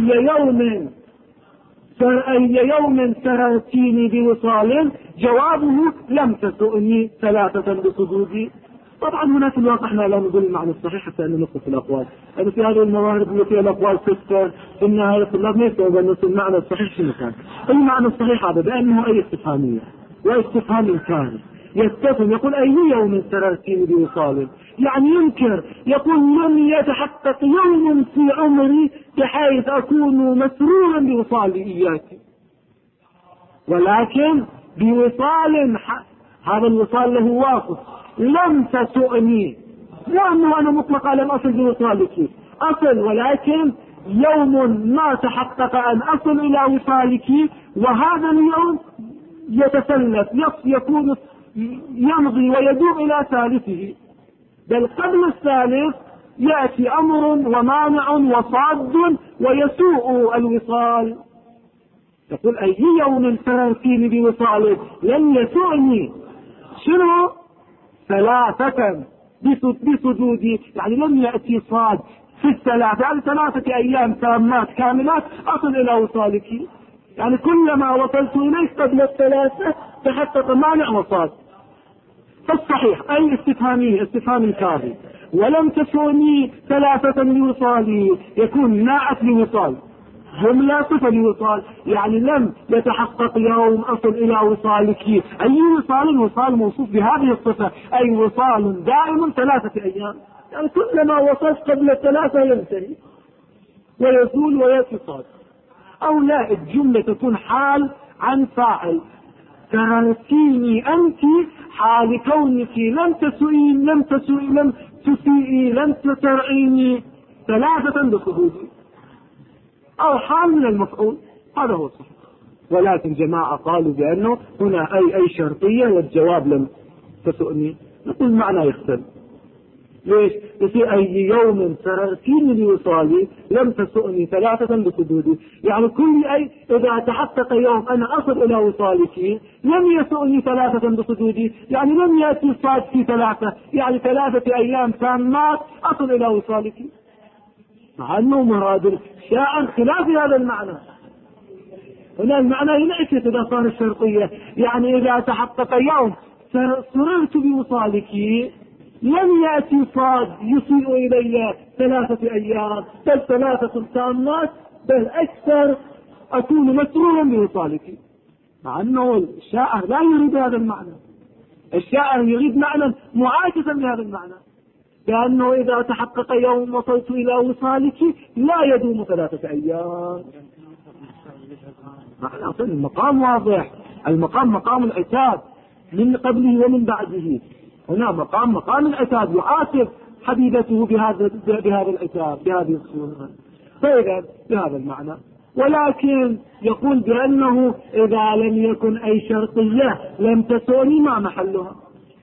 أي يوم سررتيني بوصال، جوابه لم تسؤني ثلاثة بصدودي. طبعا هنا في الواقع احنا لا نقول المعنى الصحيح حتى أن نقف في الأقوال، يعني في هذه الموارد التي الأقوال ستة إن هذا الطلاب ما يستوعب أن المعنى الصحيح في مكان. المعنى الصحيح هذا بأنه أي استفهامية واستفهام كان يستفهم، يقول أي يوم سررتيني بوصال، يعني ينكر، يقول لم يتحقق يوم في عمري بحيث أكون مسرورا بوصالي إياك، ولكن بوصال هذا الوصال له واقف. لم تسؤني، لأنه أنا مطلقا لم أصل بوصالك، أصل، ولكن يوم ما تحقق أن أصل إلى وصالك، وهذا اليوم يتسلف يكون يمضي ويدور إلى ثالثه، بل قبل الثالث يأتي أمر ومانع وصاد ويسوء الوصال. يقول أي يوم سررتيني بوصالك لم يسؤني، شنو؟ ثلاثة بصدودي، يعني لم يأتي صاد في الثلاثة، يعني 3 أيام تامات كاملات أصل إلى وصالك، يعني كلما وصلت إليك قبل 3 تحقق مانع وصاد. فالصحيح أي استفهامي استفهام كاذب. ولم تسوني 3 لوصالي، يكون ناعت لوصال، جملة صفة لوصال، يعني لم يتحقق يوم أصل إلى وصالك. أي وصال موصوف بهذه الصفة، أي وصال دائم 3 أيام، يعني كلما وصلت قبل 3 ينتهي ويزول ويتصال. أو لا، الجملة تكون حال عن فاعل، سررتيني أنت حال كونك لم تسئي لم تسئي لم تسيئي لم ترعيني ثلاثة بصدودي، أو حال من المفعول، هذا هو الصحيح. ولكن جماعة قالوا بأنه هنا أي شرطية والجواب لم تسؤني، نقول معنى يختلف. ليش؟ يصير أي يوم سررتيني بوصالي لم تسؤني ثلاثة بصدودي، يعني كل أي إذا تحقق يوم أنا أصل إلى وصالك لم يسؤني ثلاثة بصدودي، يعني لم يأتي الصاد في ثلاثة، يعني 3 أيام تامات أصل إلى وصالك، مع أنه مراد شاعر خلاف هذا المعنى. هنا المعنى ينعكس إذا صار الشرطية، يعني إذا تحقق يوم سررت بوصالك لم يأتي صاد يصير إلي 3 أيام بل 3 تامات بل أكثر أكون مسرورا بوصالك، مع أنه الشاعر لا يريد هذا المعنى. الشاعر يريد معنى معاكسا لهذا المعنى، لأنه إذا تحقق يوم وصلت إلى وصالك لا يدوم 3 أيام. المقام واضح، المقام مقام العتاب من قبله ومن بعده. هنا مقام العتاب يعاتب حبيبته بهذا العتاب بهذه الصورة، فإذا بهذا المعنى. ولكن يقول بأنه إذا لم يكن أي شرطية لم تسوني ما محلها،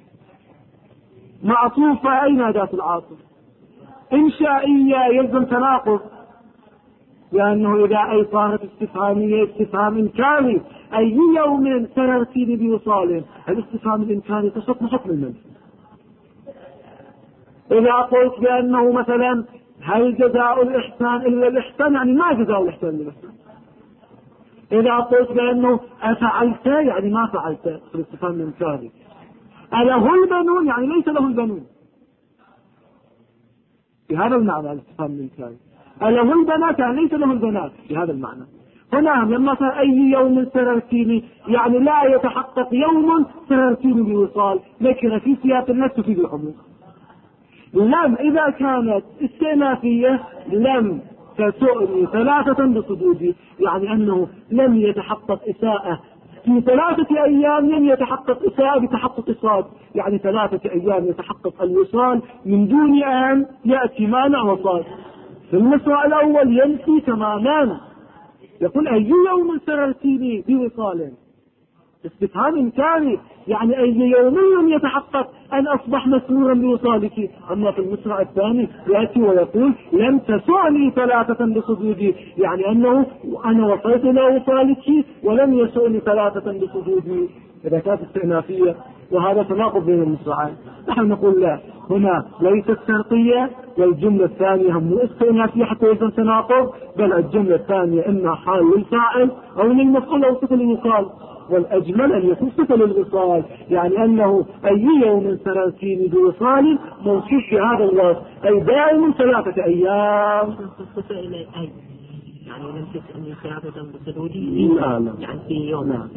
معطوفة أين أداة العاطف، إنشائية يلزم تناقض، لأنه إذا أي صارت استفهامية استفهام إنكاري، أي يوم سررتيني بوصال، الاستفهام الإنكاري تشط حكم المنفي. إذا قلت بأنه مثلا هل جزاء الإحسان إلا الإحسان، يعني ما جزاء الإحسان إلا الإحسان. إذا قلت بأنه أفعلت يعني ما فعلت، الاستفهام الإنكاري. أله البنون يعني ليس له البنون، بهذا المعنى الاستفهام الإنكاري. أله البنات يعني ليس له البنات، بهذا المعنى. هنا لما صار أي يوم سررتيني يعني لا يتحقق يوم سررتيني بوصال، لكن في سياق النفس تفيد العموم. لم إذا كانت استئنافية لم تسؤني 3 بصدودي، يعني أنه لم يتحقق إساءة في 3 أيام، لم يتحقق إساءة بتحقق الصاد، يعني 3 أيام يتحقق الوصال من دون أن يأتي مانع وصال. في المصرع الأول ينفي تماما، يقول أي يوم سررتيني بوصال، استفهام إنكاري، يعني أي يوم لم يتحقق أن أصبح مسرورا بوصالك. أما في المصرع الثاني يأتي ويقول لم تسعني 3 بصدودي، يعني أنه أنا وصلت إلى وصالك ولم يسعني 3 بصدودي، إذا كانت استئنافية. وهذا تناقض بين المصرعين. نحن نقول لا، هنا ليست شرطية، والجملة الثانية هم استئنافية حتى يكون تناقض، بل الجملة الثانية إما حال للفاعل أو للمفعول أو صفة للوصال، والأجمل أن يكون صفة للوصال، يعني أنه أي يوم سررتيني بوصال موصوف في هذا الوصف، أي دائم 3 أيام. يعني لم تسألني 3 بصدودي، يعني في يوم.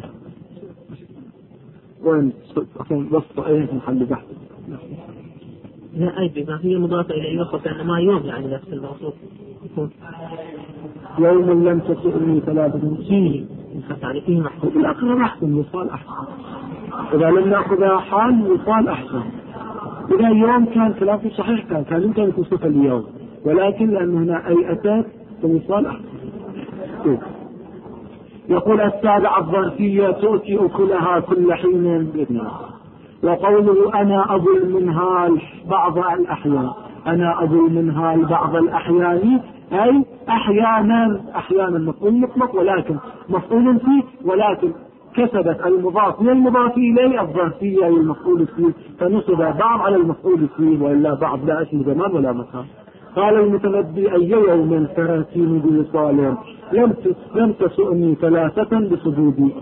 وين وصف أيه محل بحث؟ لا أي بما هي مضافة إلى يوصف أن ما يوم يعني نفس الموصوف يكون يوم لم تسألني 3 فيه، يعني فيه محفوظ. الأقرب أحسن، وصال أحسن. إذا لم نأخذها حال وصال أحسن. إذا يوم كان خلافه صحيح كان يمكن أن توصف اليوم، ولكن لأن هنا أي أتت فوصال أحسن. يقول السابع الظرفية تؤتي أكلها كل حين بإذنه. وقوله أنا أظل منها بعض الأحيان، أنا أظل منها بعض الأحيان أي أحيانا مفعول مطلق ولكن مفعول فيه، ولكن كسبت المضاف من المضاف إليه الظرفية المفعول فيه، فنصب بعض على المفعول فيه، وإلا بعض لا اسم زمان ولا مكان. قال المتنبي أي يوم سررتيني بوصال لم تسؤني 3 بصدودي.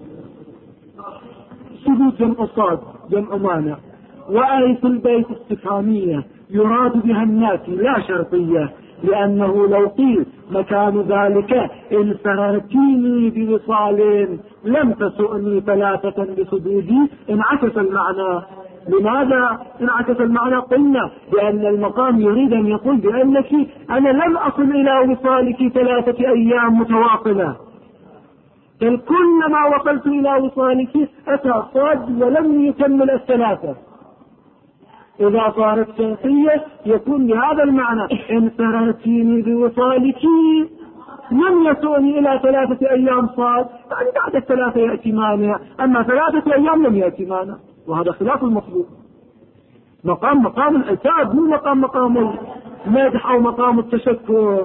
صدود جمع صاد جمع مانع، وأي في البيت استفهامية يراد بها الناس لا شرطية، لأنه لو قيل مكان ذلك إن سررتيني بوصال لم تسؤني 3 بصدودي انعكس المعنى. لماذا انعكس المعنى؟ قلنا لأن المقام يريد أن يقول بأنك أنا لم أصل إلى وصالك 3 أيام متواصلة، بل كلما وصلت إلى وصالك أتى صاد ولم يكمل 3، إذا صارت شرطية يكون بهذا المعنى: إن سررتيني بوصالك لم يسعني إلى 3 أيام صاد، يعني بعد ال3 يأتي مانع، أما 3 أيام لم يأتي مانع، وهذا خلاف المطلوب. مقام العتاب مو مقام المدح أو مقام التشكر.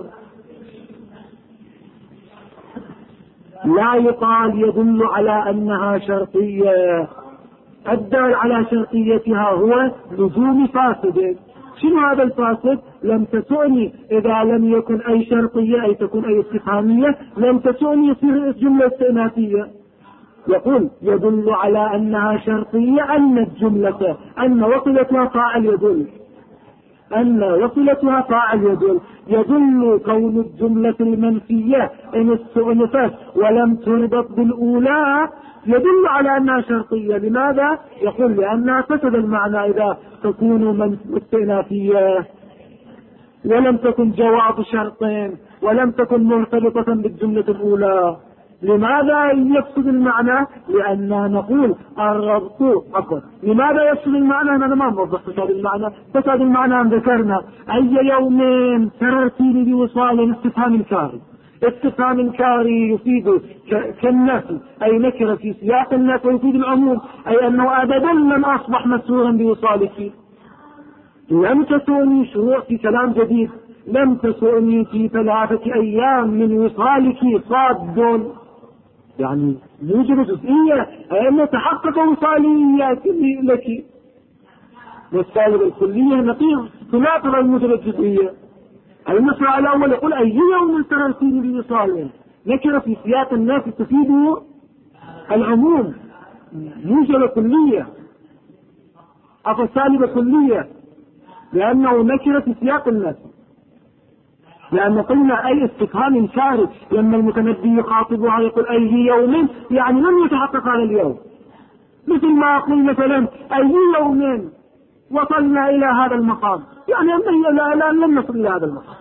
لا يقال يدل على أنها شرطية، الدال على شرطيتها هو لزوم فاسد. شنو هذا الفاسد؟ لم تسعني، إذا لم يكن أي شرطية أي تكون أي استفهامية لم تسعني يصير جملة استئنافية. يقول يدل على أنها شرطية أن الجملة أن وصلتها فاعل يدل، أن وصلتها فاعل يدل كون الجملة المنفية إن استؤنفت ولم تربط بالأولى يدل على أنها شرطية. لماذا؟ يقول لأنها فسد المعنى إذا تكون استئنافية ولم تكن جواب شرط ولم تكن مرتبطة بالجملة الأولى. لماذا يفسد المعنى؟ لأننا نقول الربط لماذا يفسد المعنى؟ أنا ما نوضح فساد المعنى. فساد المعنى أن ذكرنا أي يوم سررتيني بوصال استفهام كاري. استفهام كاري يفيد كالنفي أي نكرة في سياق النفي، ويفيد العموم أي أنه أبدا لم أصبح مسرورا بوصالك. لم تسوني شروع في كلام جديد، لم تسوني في 3 أيام من وصالك صاد، يعني يوجد جزئية أي أن تحقق وصالية لك. والسالب الكلية نقيض تناقض الموجب الجزئية. المسألة الأول يقول أي يوم سررتيني بوصال، نكرة في سياق الناس تفيد العموم، موجب كلية أو سالب كلية لأنه نكرة في سياق الناس. لأن قلنا أي استفهام شارك لما المتنبي يخاطبها يقول أي يوم، يعني لم يتحقق هذا اليوم. مثل ما أقول مثلا أي يوم وصلنا إلى هذا المقام، يعني أنه الآن لم نصل إلى هذا المقام.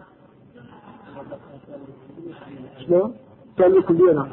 شلون؟ ثاني كلنا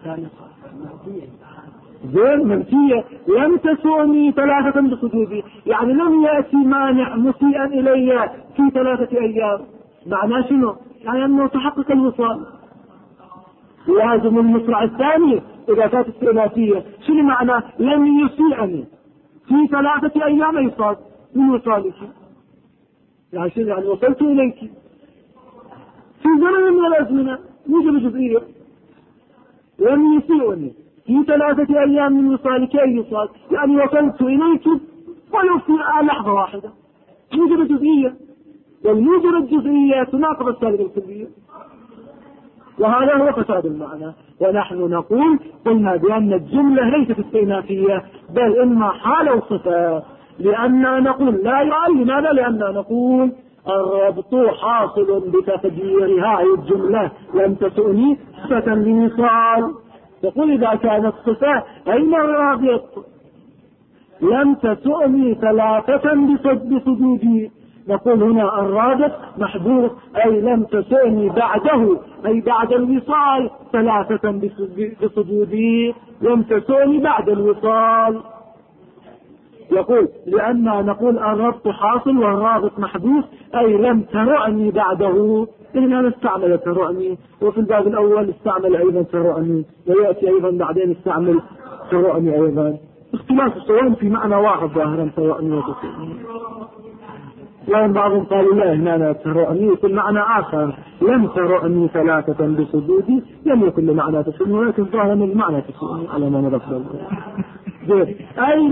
زين منفية. لم تسوني 3 بصدودي، يعني لم يأتي مانع مسيئا إلي في 3 أيام. معناه شنو؟ يعني أنه تحقق الوصال. لازم المصرع الثاني إذا كانت استئنافية شنو معناه؟ لم يسيئني في 3 أيام يصاد من وصالك، يعني شنو؟ يعني وصلت إليك في زمن من الأزمنة موجب جزئية. لم يسيئني في 3 أيام من وصالك أي وصال، يعني وصلت إليك ولو في لحظة واحدة، موجب جزئية. والموجب الجزئية تناقض السالب الكلية، وهذا هو فساد المعنى. ونحن نقول قلنا بأن الجملة ليست استئنافية بل إما حال وصفة. لأننا نقول لا يعل. لماذا؟ لأننا نقول الربط حاصل بتقدير هذه الجملة لم تسؤني صفة لوصال. يقول إذا كانت صفة أين الرابط؟ لم تسؤني 3 بصدودي، نقول هنا الرابط محذوف أي لم تسؤني بعده أي بعد الوصال 3 بصدودي، لم تسؤني بعد الوصال. يقول لأننا نقول الربط حاصل والرابط محذوف أي لم ترعني بعده. هنا نستعمل ترعني، وفي الباب الأول استعمل أيضا ترعني، ويأتي أيضا بعدين استعمل ترعني أيضا. اختلاف السؤال في معنى واحد ظاهرا ترعني وتسعني. وإن بعضهم قالوا لا هنا ترعني في معنى آخر، لم ترعني 3 بصدودي، لم يكن لمعنى تسعني ولكن ظاهرا المعنى تسعني على ما نذكر. أي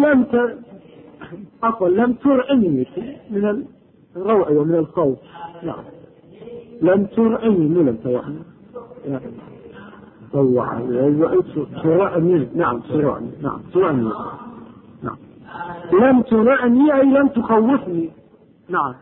لم ترعني من الروع ومن الخوف. نعم لم ترعني من لم ترعني ترعني. نعم ترعني. نعم ترعني. نعم لم ترعني أي لم تخوفني. نعم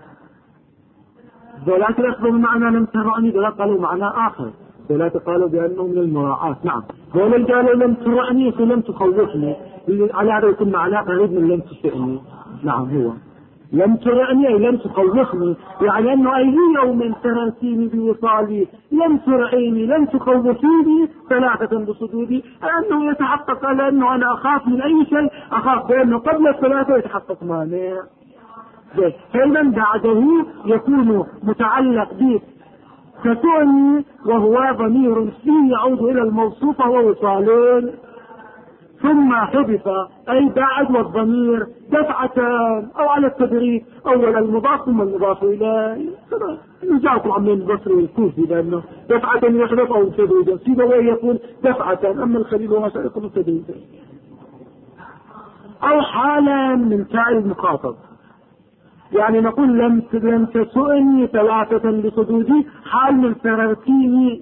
ذلك يقبل معنى لم ترعني، ذلك قالوا معنى آخر، ذلك قالوا بأنه من المراعاة. نعم ذلك قالوا لم ترعني فلم تخوفني، على هذا يكون معنى قريب من لم تسعني. نعم هو لم ترعني أي لم تخوفني، يعني أنه أي يوم سررتيني بوصالي لم ترعيني لم تخوفيني 3 بصدودي، أنه يتحقق لأنه أنا أخاف من أي شيء أخاف بأنه قبل 3 يتحقق مانع. فإذا بعده يكون متعلق به كسؤني وهو ضمير فيه يعود إلى الموصوف ووصال، ثم حذف أي بعد والضمير دفعتان أو على التدريج، أول المضاف ثم المضاف إليه. نجاكم عن البصري والكوفي لأنه دفعة يحذف أو تدريجا، سيبويه يقول دفعتان، أما الخليل وما يقول تدريجا. أو حالا من تاء المخاطب، يعني نقول لم تسؤني ثلاثة بصدودي، حال من سررتيني،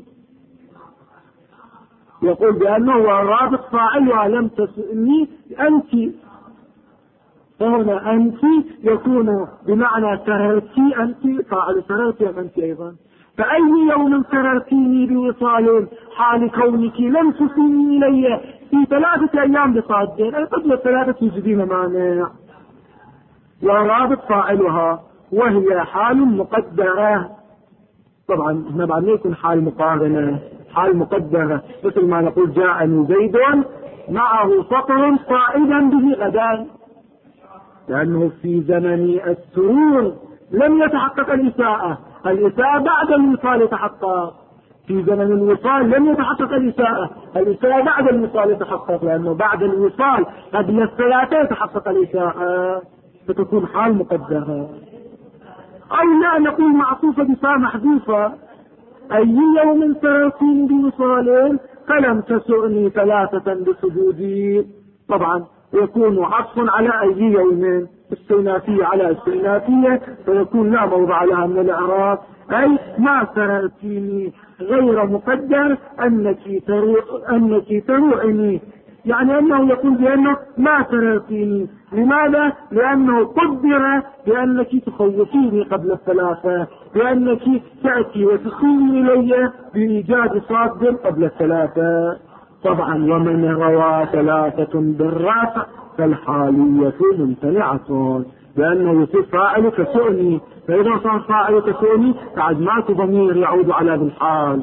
يقول بأنه هو رابط فاعل ولم تسؤني أنت، فهنا أنت يكون بمعنى سررتي أنت، فاعل سررتي أم أنت أيضا. فأي يوم سررتيني بوصال حال كونك لم تسني إلي في 3 أيام بصادين، أي قبل 3 يجدين مانع، ورابط فاعلها وهي حال مقدرة. طبعا هنا بعد ما يكون حال مقارنة، حال مقدرة، مثل ما نقول جاءني زيد معه فقر قائدا به غدا، لأنه في زمن السرور لم يتحقق الإساءة بعد الوصال يتحقق، في زمن الوصال لم يتحقق الإساءة بعد الوصال يتحقق، لأنه بعد الوصال قبل الثلاثة يتحقق الإساءة، فتكون حال مقدرة. أو لا نقول معطوفة بفاء محذوفة، أي يوم سررتيني بوصال فلم تسؤني 3 بسجودي، طبعا يكون عطف على أي يوم، استئنافية على استئنافية، فيكون لا موضع لها من الإعراب، أي ما سررتيني غير مقدر أنك تروعني، يعني أنه يقول بأنه ما سررتيني. لماذا؟ لأنه قدر بأنك تخوفيني قبل 3، بأنك تأتي وتخيني إلي بإيجاد صاد قبل 3. طبعا ومن روى 3 بالرفع فالحالية ممتنعة، لأنه يصير فاعل كسؤني، فإذا صار فاعل كسؤني بعد ما ضمير يعود على ذي الحال،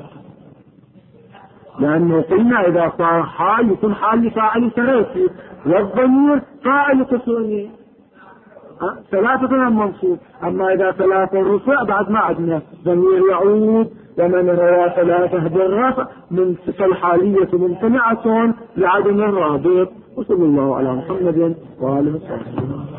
لأنه قلنا إذا صار حال يكون حال لفاعل سررتي، والضمير فاعل كسؤني 3 منصوب. أما إذا 3 رفع بعد ما عدنا ضمير يعود، ومن روى 3 بالرفع من فالحالية ممتنعة لعدم الرابط. وصلى الله على محمد وآله وصحبه.